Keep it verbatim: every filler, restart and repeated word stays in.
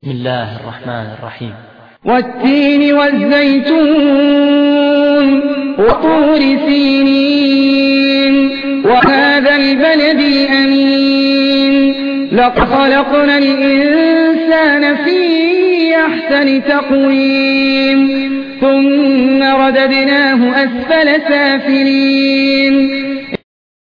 بسم الله الرحمن الرحيم. والتين والزيتون وطور سينين وهذا البلد الأمين لقد خلقنا الإنسان في أحسن تقويم ثم رددناه أسفل سافلين